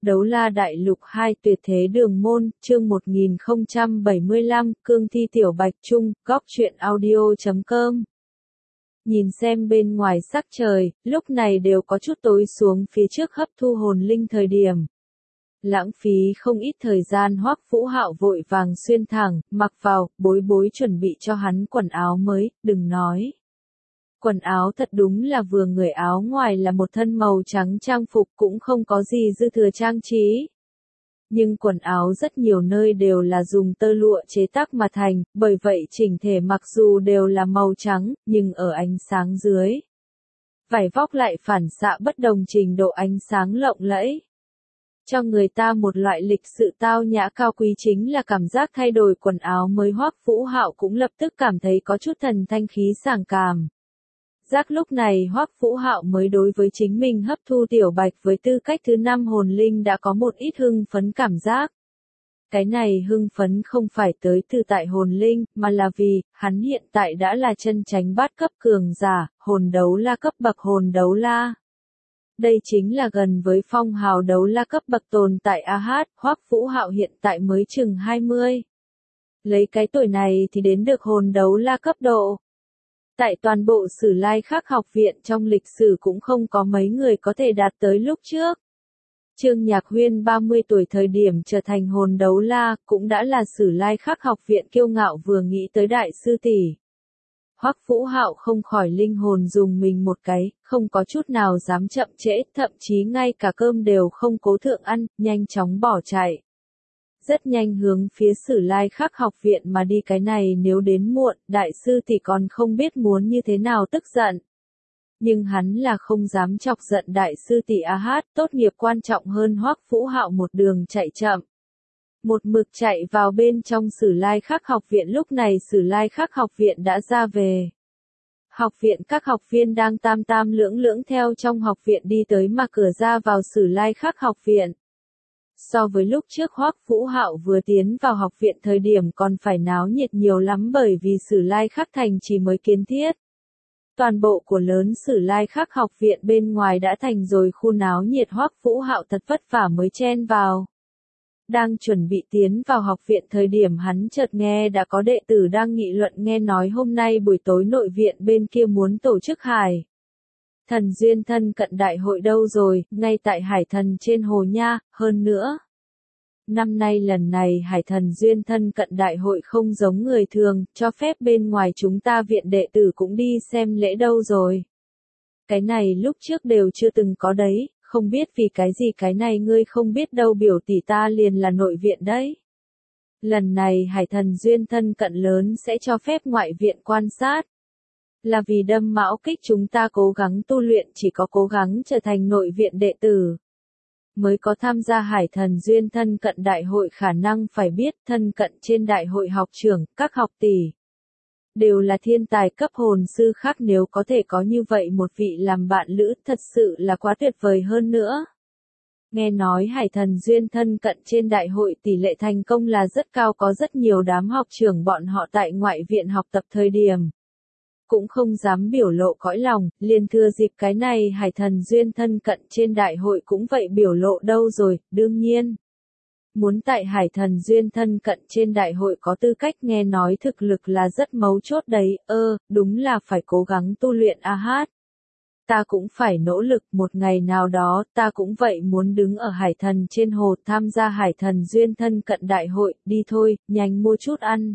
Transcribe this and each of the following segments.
Đấu La Đại Lục 2 Tuyệt Thế Đường Môn, chương 1075, Cương Thi Tiểu Bạch Trung, góc truyện audio.com. Nhìn xem bên ngoài sắc trời, lúc này đều có chút tối xuống phía trước hấp thu hồn linh thời điểm. Lãng phí không ít thời gian, Hoắc Vũ Hạo vội vàng xuyên thẳng, mặc vào, bối chuẩn bị cho hắn quần áo mới, đừng nói. Quần áo thật đúng là vừa người, áo ngoài là một thân màu trắng trang phục, cũng không có gì dư thừa trang trí. Nhưng quần áo rất nhiều nơi đều là dùng tơ lụa chế tác mà thành, bởi vậy chỉnh thể mặc dù đều là màu trắng, nhưng ở ánh sáng dưới, vải vóc lại phản xạ bất đồng trình độ ánh sáng lộng lẫy. Cho người ta một loại lịch sự tao nhã cao quý. Chính là cảm giác thay đổi quần áo mới, Hoắc Vũ Hạo cũng lập tức cảm thấy có chút thần thanh khí sảng cảm. Lúc này Hoắc Vũ Hạo mới đối với chính mình hấp thu Tiểu Bạch với tư cách thứ 5 hồn linh đã có một ít hưng phấn cảm giác. Cái này hưng phấn không phải tới từ tại hồn linh, mà là vì, hắn hiện tại đã là chân chánh bát cấp cường giả, hồn đấu la cấp bậc hồn đấu la. Đây chính là gần với phong hào đấu la cấp bậc tồn tại AH, Hoắc Vũ Hạo hiện tại mới chừng 20. Lấy cái tuổi này thì đến được hồn đấu la cấp độ. Tại toàn bộ Sử Lai Khắc học viện trong lịch sử cũng không có mấy người có thể đạt tới lúc trước. Trương Nhạc Huyên 30 tuổi thời điểm trở thành hồn đấu la, cũng đã là Sử Lai Khắc học viện kiêu ngạo, vừa nghĩ tới đại sư tỷ. Hoắc Vũ Hạo không khỏi linh hồn dùng mình một cái, không có chút nào dám chậm trễ, thậm chí ngay cả cơm đều không cố thượng ăn, nhanh chóng bỏ chạy. Rất nhanh hướng phía Sử Lai Khắc học viện mà đi, cái này nếu đến muộn, đại sư tỷ còn không biết muốn như thế nào tức giận. Nhưng hắn là không dám chọc giận đại sư tỷ AH, tốt nghiệp quan trọng hơn. Hoắc Vũ Hạo một đường chạy chậm, một mực chạy vào bên trong Sử Lai Khắc học viện. Lúc này Sử Lai Khắc học viện đã ra về. Học viện các học viên đang tam lưỡng theo trong học viện đi tới, mà cửa ra vào Sử Lai Khắc học viện. So với lúc trước Hoắc Vũ Hạo vừa tiến vào học viện thời điểm còn phải náo nhiệt nhiều lắm, bởi vì Sử Lai Khắc thành chỉ mới kiến thiết. Toàn bộ của lớn Sử Lai Khắc học viện bên ngoài đã thành rồi khu náo nhiệt, Hoắc Vũ Hạo thật vất vả mới chen vào. Đang chuẩn bị tiến vào học viện thời điểm hắn chợt nghe đã có đệ tử đang nghị luận, nghe nói hôm nay buổi tối nội viện bên kia muốn tổ chức Hải Thần Duyên thân cận đại hội đâu rồi, ngay tại Hải Thần trên hồ nha, hơn nữa. Năm nay lần này Hải Thần Duyên thân cận đại hội không giống người thường, cho phép bên ngoài chúng ta viện đệ tử cũng đi xem lễ đâu rồi. Cái này lúc trước đều chưa từng có đấy, không biết vì cái gì cái này ngươi không biết đâu, biểu tỷ ta liền là nội viện đấy. Lần này Hải Thần Duyên thân cận lớn sẽ cho phép ngoại viện quan sát. Là vì đâm mão kích chúng ta cố gắng tu luyện, chỉ có cố gắng trở thành nội viện đệ tử mới có tham gia Hải Thần Duyên thân cận đại hội khả năng. Phải biết thân cận trên đại hội học trưởng, các học tỷ đều là thiên tài cấp hồn sư khác, nếu có thể có như vậy một vị làm bạn lữ thật sự là quá tuyệt vời hơn nữa. Nghe nói Hải Thần Duyên thân cận trên đại hội tỷ lệ thành công là rất cao, có rất nhiều đám học trưởng bọn họ tại ngoại viện học tập thời điểm cũng không dám biểu lộ cõi lòng, liền thừa dịp cái này Hải Thần Duyên thân cận trên đại hội cũng vậy biểu lộ đâu rồi. Đương nhiên, muốn tại Hải Thần Duyên thân cận trên đại hội có tư cách, nghe nói thực lực là rất mấu chốt đấy. Đúng là phải cố gắng tu luyện AH. Ta cũng phải nỗ lực, một ngày nào đó ta cũng vậy muốn đứng ở Hải Thần trên hồ tham gia Hải Thần Duyên thân cận đại hội. Đi thôi, nhanh mua chút ăn.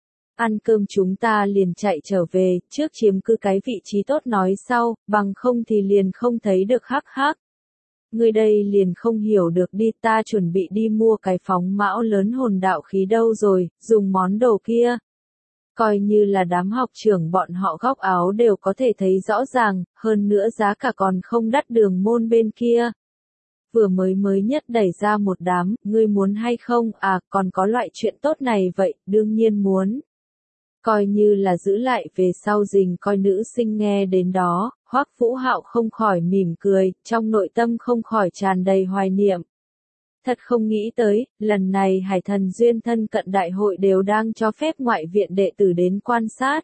Ăn cơm chúng ta liền chạy trở về, trước chiếm cứ cái vị trí tốt nói sau, bằng không thì liền không thấy được. Hắc. Người đây liền không hiểu được đi, ta chuẩn bị đi mua cái phóng mão lớn hồn đạo khí đâu rồi, dùng món đồ kia. Coi như là đám học trưởng bọn họ góc áo đều có thể thấy rõ ràng, hơn nữa giá cả còn không đắt. Đường môn bên kia vừa mới nhất đẩy ra một đám, ngươi muốn hay không? À, còn có loại chuyện tốt này vậy, đương nhiên muốn. Coi như là giữ lại về sau dình coi. Nữ sinh nghe đến đó, Hoắc Vũ Hạo không khỏi mỉm cười, trong nội tâm không khỏi tràn đầy hoài niệm. Thật không nghĩ tới, lần này Hải Thần Duyên thân cận đại hội đều đang cho phép ngoại viện đệ tử đến quan sát.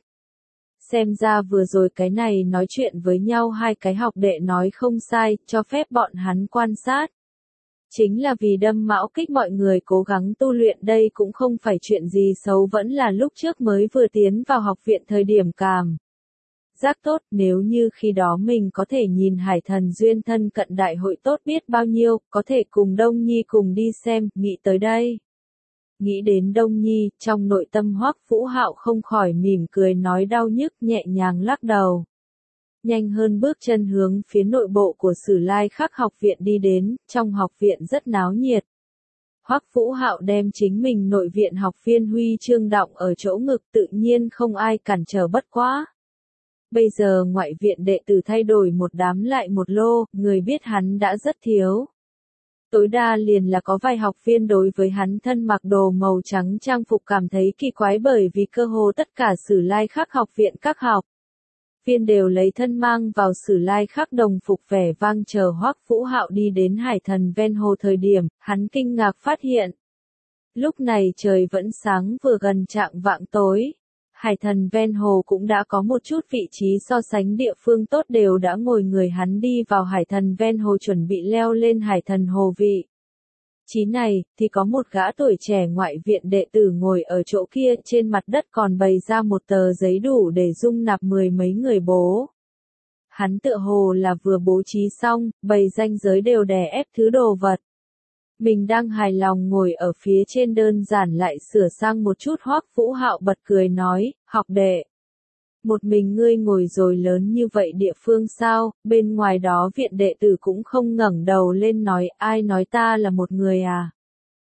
Xem ra vừa rồi cái này nói chuyện với nhau hai cái học đệ nói không sai, cho phép bọn hắn quan sát. Chính là vì đâm mão kích mọi người cố gắng tu luyện, đây cũng không phải chuyện gì xấu, vẫn là lúc trước mới vừa tiến vào học viện thời điểm cảm giác tốt, nếu như khi đó mình có thể nhìn Hải Thần Duyên thân cận đại hội tốt biết bao nhiêu, có thể cùng Đông Nhi cùng đi xem, nghĩ tới đây. Nghĩ đến Đông Nhi, trong nội tâm Hoắc Vũ Hạo không khỏi mỉm cười nói đau nhức, nhẹ nhàng lắc đầu. Nhanh hơn bước chân hướng phía nội bộ của Sử Lai Khắc học viện đi đến, trong học viện rất náo nhiệt. Hoắc Vũ Hạo đem chính mình nội viện học viên huy chương đọng ở chỗ ngực, tự nhiên không ai cản trở bất quá. Bây giờ ngoại viện đệ tử thay đổi một đám lại một lô, người biết hắn đã rất thiếu. Tối đa liền là có vài học viên đối với hắn thân mặc đồ màu trắng trang phục cảm thấy kỳ quái, bởi vì cơ hồ tất cả Sử Lai Khắc học viện các học viên đều lấy thân mang vào Sử Lai Khắc đồng phục vẻ vang chờ Hoắc Vũ Hạo đi đến Hải Thần ven hồ thời điểm, hắn kinh ngạc phát hiện. Lúc này trời vẫn sáng, vừa gần chạng vạng tối. Hải Thần ven hồ cũng đã có một chút vị trí so sánh địa phương tốt, đều đã ngồi người hắn đi vào Hải Thần ven hồ chuẩn bị leo lên Hải Thần hồ vị. Chí này, thì có một gã tuổi trẻ ngoại viện đệ tử ngồi ở chỗ kia, trên mặt đất còn bày ra một tờ giấy đủ để dung nạp mười mấy người bố. Hắn tựa hồ là vừa bố trí xong, bày ranh giới đều đè ép thứ đồ vật. Mình đang hài lòng ngồi ở phía trên, đơn giản lại sửa sang một chút. Hoắc Vũ Hạo bật cười nói, học đệ. Một mình ngươi ngồi rồi lớn như vậy địa phương sao, bên ngoài đó viện đệ tử cũng không ngẩng đầu lên nói, ai nói ta là một người à.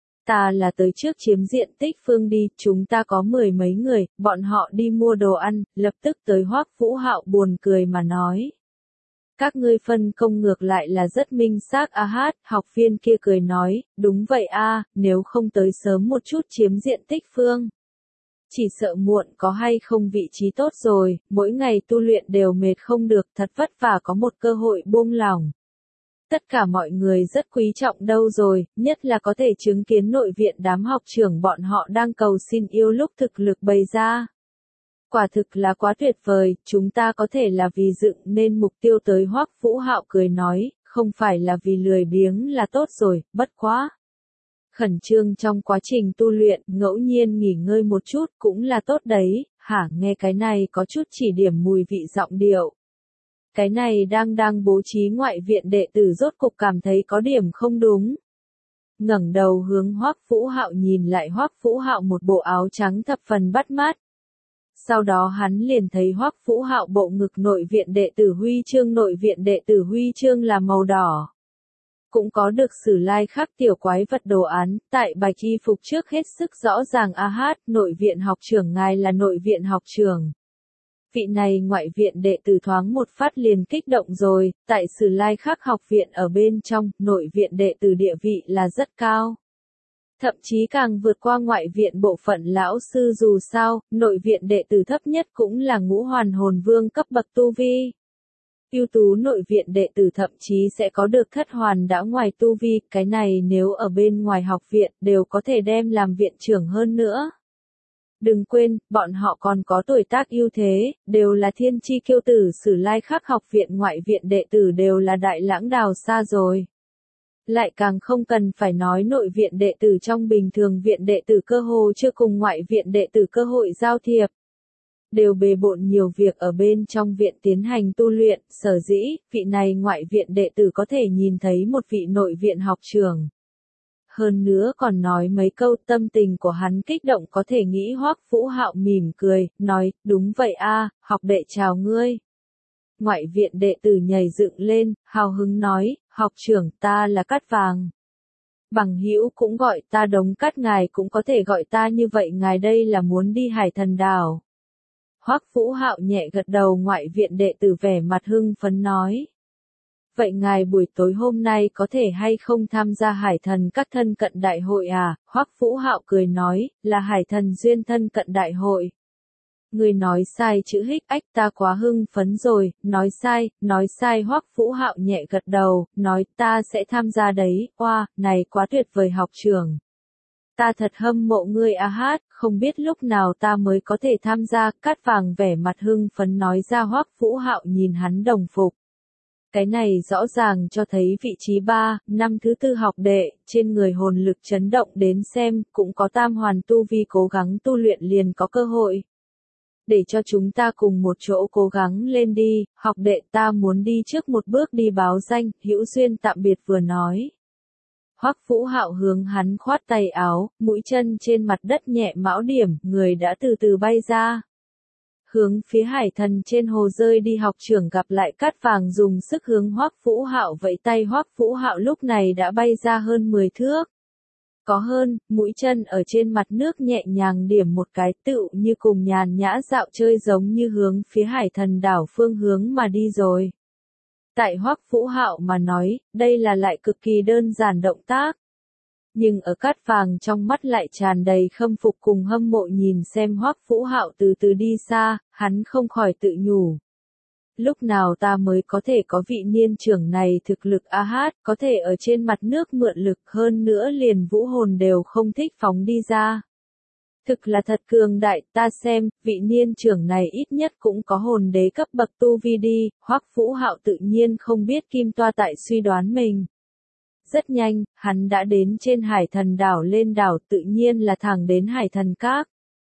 Ta là tới trước chiếm diện tích phương đi, chúng ta có mười mấy người, bọn họ đi mua đồ ăn, lập tức tới. Hoắc Vũ Hạo buồn cười mà nói. Các ngươi phân công ngược lại là rất minh xác a hát, học viên kia cười nói, đúng vậy a, nếu không tới sớm một chút chiếm diện tích phương. Chỉ sợ muộn có hay không vị trí tốt rồi, mỗi ngày tu luyện đều mệt không được, thật vất vả có một cơ hội buông lỏng. Tất cả mọi người rất quý trọng đâu rồi, nhất là có thể chứng kiến nội viện đám học trưởng bọn họ đang cầu xin yêu lúc thực lực bày ra. Quả thực là quá tuyệt vời, chúng ta có thể là vì dựng nên mục tiêu tới. Hoắc Vũ Hạo cười nói, không phải là vì lười biếng là tốt rồi, bất quá. Khẩn trương trong quá trình tu luyện, ngẫu nhiên nghỉ ngơi một chút cũng là tốt đấy, hả, nghe cái này có chút chỉ điểm mùi vị giọng điệu. Cái này đang bố trí ngoại viện đệ tử rốt cục cảm thấy có điểm không đúng. Ngẩng đầu hướng Hoắc Vũ Hạo nhìn lại, Hoắc Vũ Hạo một bộ áo trắng thập phần bắt mắt. Sau đó hắn liền thấy Hoắc Vũ Hạo bộ ngực nội viện đệ tử huy chương, nội viện đệ tử huy chương là màu đỏ. Cũng có được Sử Lai Khắc tiểu quái vật đồ án, tại bạch y phục trước hết sức rõ ràng a hát, nội viện học trưởng ngài là nội viện học trưởng. Vị này ngoại viện đệ tử thoáng một phát liền kích động rồi, tại Sử Lai Khắc học viện ở bên trong, nội viện đệ tử địa vị là rất cao. Thậm chí càng vượt qua ngoại viện bộ phận lão sư, dù sao, nội viện đệ tử thấp nhất cũng là ngũ hoàn hồn vương cấp bậc tu vi. Ưu tú nội viện đệ tử thậm chí sẽ có được thất hoàn đã ngoài tu vi, cái này nếu ở bên ngoài học viện đều có thể đem làm viện trưởng hơn nữa. Đừng quên, bọn họ còn có tuổi tác ưu thế, đều là thiên chi kiêu tử. Sử Lai Khắc học viện ngoại viện đệ tử đều là đại lãng đào xa rồi. Lại càng không cần phải nói nội viện đệ tử, trong bình thường viện đệ tử cơ hồ chưa cùng ngoại viện đệ tử cơ hội giao thiệp. Đều bề bộn nhiều việc ở bên trong viện tiến hành tu luyện, sở dĩ, vị này ngoại viện đệ tử có thể nhìn thấy một vị nội viện học trưởng. Hơn nữa còn nói mấy câu, tâm tình của hắn kích động có thể nghĩ. Hoắc Vũ Hạo mỉm cười, nói, đúng vậy a, học đệ chào ngươi. Ngoại viện đệ tử nhảy dựng lên, hào hứng nói, học trưởng, ta là Cát Vàng. Bằng hữu cũng gọi ta Đống Cát, ngài cũng có thể gọi ta như vậy, ngài đây là muốn đi Hải Thần đảo. Hoắc Vũ Hạo nhẹ gật đầu, ngoại viện đệ tử vẻ mặt hưng phấn nói. Vậy ngài buổi tối hôm nay có thể hay không tham gia Hải Thần các thân cận đại hội à? Hoắc Vũ Hạo cười nói, là Hải Thần duyên thân cận đại hội. Người nói sai chữ hích ách, ta quá hưng phấn rồi, nói sai. Hoắc Vũ Hạo nhẹ gật đầu, nói ta sẽ tham gia đấy, oa, này quá tuyệt vời học trưởng. Ta thật hâm mộ ngươi a hát, không biết lúc nào ta mới có thể tham gia. Cát Vàng vẻ mặt hưng phấn nói ra. Hoắc Vũ Hạo nhìn hắn đồng phục Cái này rõ ràng cho thấy vị trí 3, năm thứ tư học đệ, trên người hồn lực chấn động đến xem, cũng có tam hoàn tu vi cố gắng tu luyện liền có cơ hội. Để cho chúng ta cùng một chỗ cố gắng lên đi, học đệ ta muốn đi trước một bước đi báo danh, Hữu Duyên tạm biệt vừa nói. Hoắc Vũ Hạo hướng hắn khoát tay áo, mũi chân trên mặt đất nhẹ mão điểm, người đã từ từ bay ra. Hướng phía hải thần trên hồ rơi đi học trưởng gặp lại Cát Vàng dùng sức hướng Hoắc Vũ Hạo vẫy tay Hoắc Vũ Hạo lúc này đã bay ra hơn 10 thước. Có hơn, mũi chân ở trên mặt nước nhẹ nhàng điểm một cái tựu như cùng nhàn nhã dạo chơi giống như hướng phía hải thần đảo phương hướng mà đi rồi. Tại Hoắc Vũ Hạo mà nói, đây là lại cực kỳ đơn giản động tác. Nhưng ở Cát Vàng trong mắt lại tràn đầy khâm phục cùng hâm mộ nhìn xem Hoắc Vũ Hạo từ từ đi xa, hắn không khỏi tự nhủ. Lúc nào ta mới có thể có vị niên trưởng này thực lực a hát, có thể ở trên mặt nước mượn lực hơn nữa liền vũ hồn đều không thích phóng đi ra. Thực là thật cường đại, ta xem, vị niên trưởng này ít nhất cũng có hồn đế cấp bậc tu vi đi, Hoắc Vũ Hạo tự nhiên không biết Kim Toa tại suy đoán mình. Rất nhanh, hắn đã đến trên hải thần đảo lên đảo tự nhiên là thẳng đến hải thần các.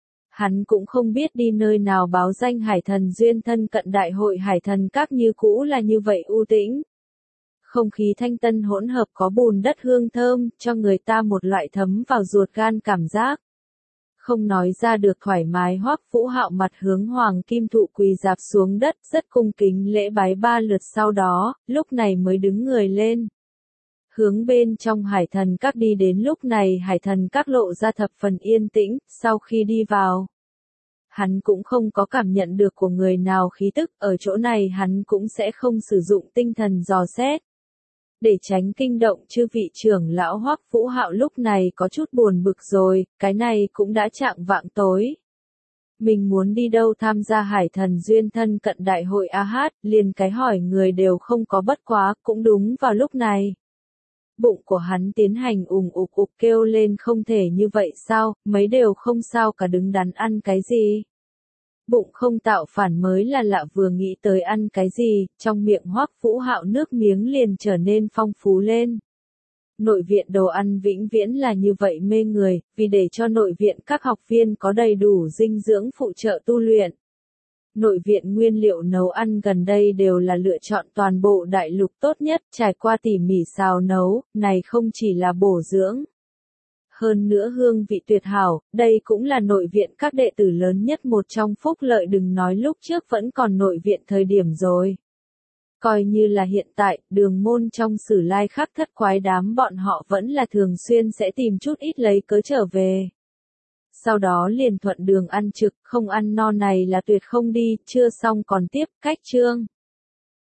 Hắn cũng không biết đi nơi nào báo danh hải thần duyên thân cận đại hội hải thần các như cũ là như vậy u tĩnh. Không khí thanh tân hỗn hợp có bùn đất hương thơm, cho người ta một loại thấm vào ruột gan cảm giác. Không nói ra được thoải mái Hoắc Vũ Hạo mặt hướng hoàng kim thụ quỳ dạp xuống đất rất cung kính lễ bái 3 lượt sau đó, lúc này mới đứng người lên. Hướng bên trong hải thần các đi đến lúc này hải thần các lộ ra thập phần yên tĩnh, sau khi đi vào. Hắn cũng không có cảm nhận được của người nào khí tức, ở chỗ này hắn cũng sẽ không sử dụng tinh thần dò xét. Để tránh kinh động chư vị trưởng lão Hoắc Vũ Hạo lúc này có chút buồn bực rồi, cái này cũng đã chạng vạng tối. Mình muốn đi đâu tham gia hải thần duyên thân cận đại hội a hát, liền cái hỏi người đều không có bất quá, cũng đúng vào lúc này. Bụng của hắn tiến hành ục kêu lên không thể như vậy sao, mấy đều không sao cả đứng đắn ăn cái gì. Bụng không tạo phản mới là lạ vừa nghĩ tới ăn cái gì, trong miệng Hoắc Vũ Hạo nước miếng liền trở nên phong phú lên. Nội viện đồ ăn vĩnh viễn là như vậy mê người, vì để cho nội viện các học viên có đầy đủ dinh dưỡng phụ trợ tu luyện. Nội viện nguyên liệu nấu ăn gần đây đều là lựa chọn toàn bộ đại lục tốt nhất, trải qua tỉ mỉ xào nấu, này không chỉ là bổ dưỡng. Hơn nữa hương vị tuyệt hảo, đây cũng là nội viện các đệ tử lớn nhất một trong phúc lợi đừng nói lúc trước vẫn còn nội viện thời điểm rồi. Coi như là hiện tại, đường môn trong Sử Lai Khắc Thất quái đám bọn họ vẫn là thường xuyên sẽ tìm chút ít lấy cớ trở về. Sau đó liền thuận đường ăn trực, không ăn no này là tuyệt không đi, chưa xong còn tiếp, cách chương.